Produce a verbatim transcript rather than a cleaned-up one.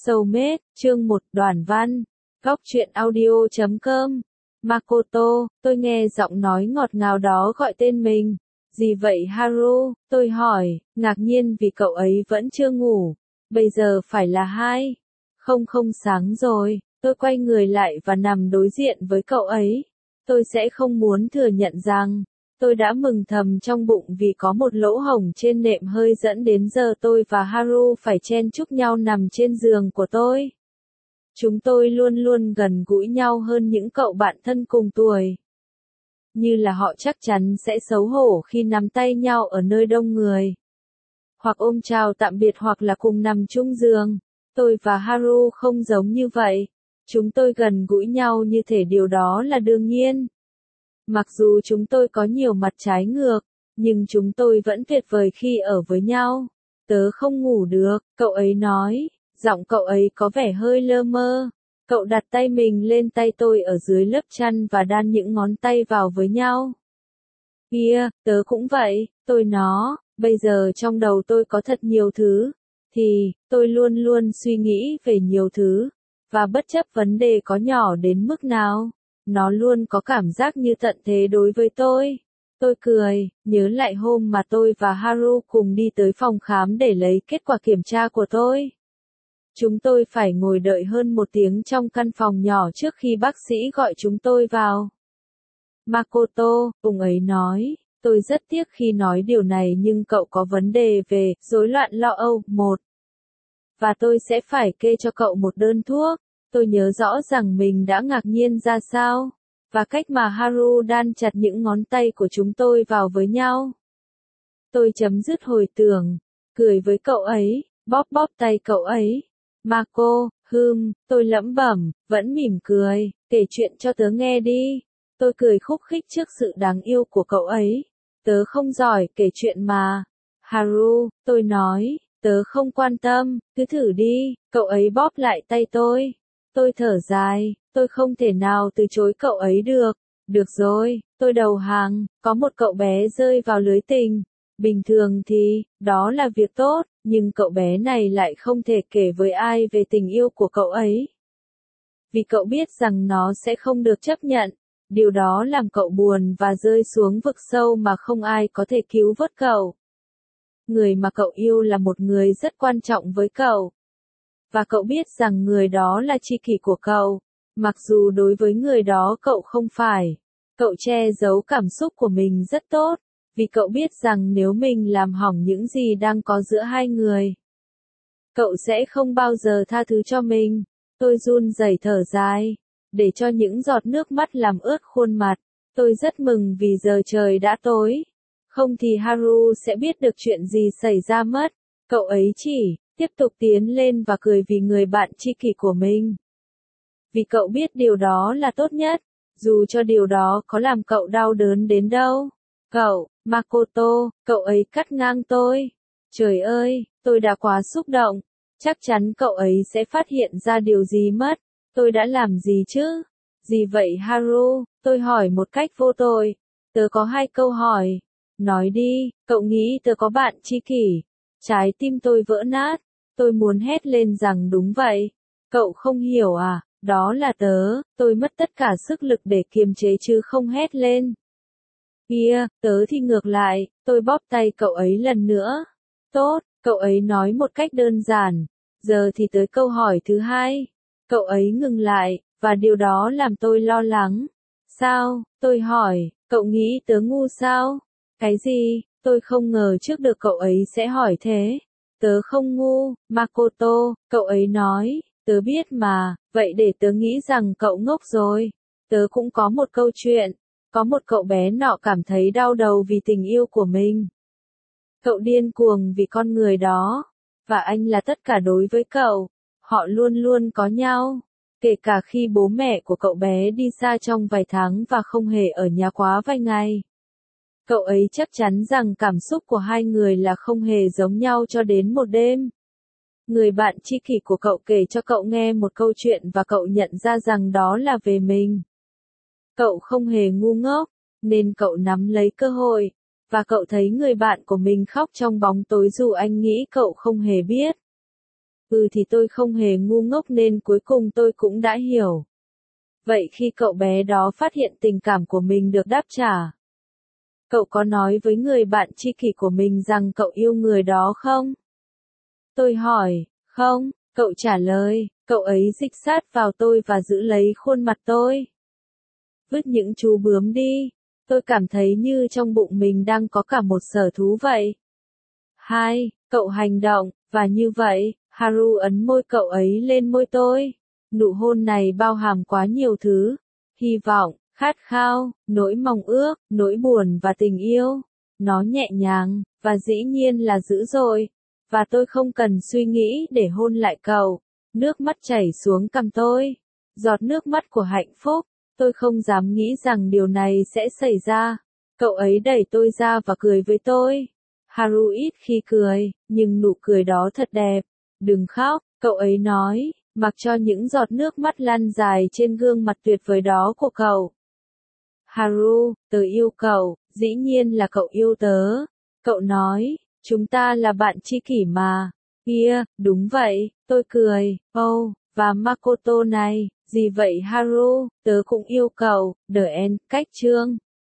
Soulmate, chương một, Đoàn văn. Góc truyện audio chấm com. Makoto, tôi nghe giọng nói ngọt ngào đó gọi tên mình. Gì vậy Haru? Tôi hỏi, ngạc nhiên vì cậu ấy vẫn chưa ngủ. Bây giờ phải là hai. Không không sáng rồi. Tôi quay người lại và nằm đối diện với cậu ấy. Tôi sẽ không muốn thừa nhận rằng, tôi đã mừng thầm trong bụng vì có một lỗ hổng trên nệm hơi dẫn đến giờ tôi và Haru phải chen chúc nhau nằm trên giường của tôi. Chúng tôi luôn luôn gần gũi nhau hơn những cậu bạn thân cùng tuổi. Như là họ chắc chắn sẽ xấu hổ khi nắm tay nhau ở nơi đông người. Hoặc ôm chào tạm biệt hoặc là cùng nằm chung giường. Tôi và Haru không giống như vậy. Chúng tôi gần gũi nhau như thể điều đó là đương nhiên. Mặc dù chúng tôi có nhiều mặt trái ngược, nhưng chúng tôi vẫn tuyệt vời khi ở với nhau. Tớ không ngủ được, cậu ấy nói, giọng cậu ấy có vẻ hơi lơ mơ. Cậu đặt tay mình lên tay tôi ở dưới lớp chăn và đan những ngón tay vào với nhau. Kia, tớ cũng vậy, tôi nó, bây giờ trong đầu tôi có thật nhiều thứ. Thì, tôi luôn luôn suy nghĩ về nhiều thứ. Và bất chấp vấn đề có nhỏ đến mức nào, nó luôn có cảm giác như tận thế đối với tôi. Tôi cười, nhớ lại hôm mà tôi và Haru cùng đi tới phòng khám để lấy kết quả kiểm tra của tôi. Chúng tôi phải ngồi đợi hơn một tiếng trong căn phòng nhỏ trước khi bác sĩ gọi chúng tôi vào. Makoto, ông ấy nói, tôi rất tiếc khi nói điều này nhưng cậu có vấn đề về rối loạn lo âu, một. Và tôi sẽ phải kê cho cậu một đơn thuốc. Tôi nhớ rõ rằng mình đã ngạc nhiên ra sao, và cách mà Haru đan chặt những ngón tay của chúng tôi vào với nhau. Tôi chấm dứt hồi tưởng, cười với cậu ấy, bóp bóp tay cậu ấy. Mako, hừm, tôi lẩm bẩm, vẫn mỉm cười, kể chuyện cho tớ nghe đi. Tôi cười khúc khích trước sự đáng yêu của cậu ấy. Tớ không giỏi kể chuyện mà. Haru, tôi nói, tớ không quan tâm, cứ thử đi. Cậu ấy bóp lại tay tôi. Tôi thở dài, tôi không thể nào từ chối cậu ấy được. Được rồi, tôi đầu hàng, có một cậu bé rơi vào lưới tình. Bình thường thì, đó là việc tốt, nhưng cậu bé này lại không thể kể với ai về tình yêu của cậu ấy. Vì cậu biết rằng nó sẽ không được chấp nhận. Điều đó làm cậu buồn và rơi xuống vực sâu mà không ai có thể cứu vớt cậu. Người mà cậu yêu là một người rất quan trọng với cậu. Và cậu biết rằng người đó là tri kỷ của cậu, mặc dù đối với người đó cậu không phải. Cậu che giấu cảm xúc của mình rất tốt, vì cậu biết rằng nếu mình làm hỏng những gì đang có giữa hai người, cậu sẽ không bao giờ tha thứ cho mình. Tôi run rẩy thở dài, để cho những giọt nước mắt làm ướt khuôn mặt. Tôi rất mừng vì giờ trời đã tối. Không thì Haru sẽ biết được chuyện gì xảy ra mất. Cậu ấy chỉ tiếp tục tiến lên và cười vì người bạn tri kỷ của mình. Vì cậu biết điều đó là tốt nhất, dù cho điều đó có làm cậu đau đớn đến đâu. Cậu, Makoto, cậu ấy cắt ngang tôi. Trời ơi, tôi đã quá xúc động. Chắc chắn cậu ấy sẽ phát hiện ra điều gì mất. Tôi đã làm gì chứ? Gì vậy Haru? Tôi hỏi một cách vô tội. Tớ có hai câu hỏi. Nói đi, cậu nghĩ tớ có bạn tri kỷ? Trái tim tôi vỡ nát. Tôi muốn hét lên rằng đúng vậy. Cậu không hiểu à? Đó là tớ. Tôi mất tất cả sức lực để kiềm chế chứ không hét lên. Kia, tớ thì ngược lại. Tôi bóp tay cậu ấy lần nữa. Tốt, cậu ấy nói một cách đơn giản. Giờ thì tới câu hỏi thứ hai. Cậu ấy ngừng lại, và điều đó làm tôi lo lắng. Sao? Tôi hỏi, cậu nghĩ tớ ngu sao? Cái gì? Tôi không ngờ trước được cậu ấy sẽ hỏi thế. Tớ không ngu, Makoto, cậu ấy nói, tớ biết mà, vậy để tớ nghĩ rằng cậu ngốc rồi. Tớ cũng có một câu chuyện, có một cậu bé nọ cảm thấy đau đầu vì tình yêu của mình. Cậu điên cuồng vì con người đó, và anh là tất cả đối với cậu. Họ luôn luôn có nhau, kể cả khi bố mẹ của cậu bé đi xa trong vài tháng và không hề ở nhà quá vài ngày. Cậu ấy chắc chắn rằng cảm xúc của hai người là không hề giống nhau cho đến một đêm. Người bạn tri kỷ của cậu kể cho cậu nghe một câu chuyện và cậu nhận ra rằng đó là về mình. Cậu không hề ngu ngốc, nên cậu nắm lấy cơ hội, và cậu thấy người bạn của mình khóc trong bóng tối dù anh nghĩ cậu không hề biết. Ừ thì tôi không hề ngu ngốc nên cuối cùng tôi cũng đã hiểu. Vậy khi cậu bé đó phát hiện tình cảm của mình được đáp trả, cậu có nói với người bạn tri kỷ của mình rằng cậu yêu người đó không? Tôi hỏi, không, cậu trả lời, cậu ấy dịch sát vào tôi và giữ lấy khuôn mặt tôi. Vứt những chú bướm đi, tôi cảm thấy như trong bụng mình đang có cả một sở thú vậy. Hai, cậu hành động, và như vậy, Haru ấn môi cậu ấy lên môi tôi. Nụ hôn này bao hàm quá nhiều thứ. Hy vọng, khát khao, nỗi mong ước, nỗi buồn và tình yêu. Nó nhẹ nhàng, và dĩ nhiên là dữ dội. Và tôi không cần suy nghĩ để hôn lại cậu. Nước mắt chảy xuống cằm tôi. Giọt nước mắt của hạnh phúc. Tôi không dám nghĩ rằng điều này sẽ xảy ra. Cậu ấy đẩy tôi ra và cười với tôi. Haru ít khi cười, nhưng nụ cười đó thật đẹp. Đừng khóc, cậu ấy nói, mặc cho những giọt nước mắt lăn dài trên gương mặt tuyệt vời đó của cậu. Haru, tớ yêu cậu, dĩ nhiên là cậu yêu tớ. Cậu nói, chúng ta là bạn tri kỷ mà. Kia, đúng vậy, tôi cười, oh, và Makoto này, gì vậy Haru, tớ cũng yêu cậu, The End, cách chương.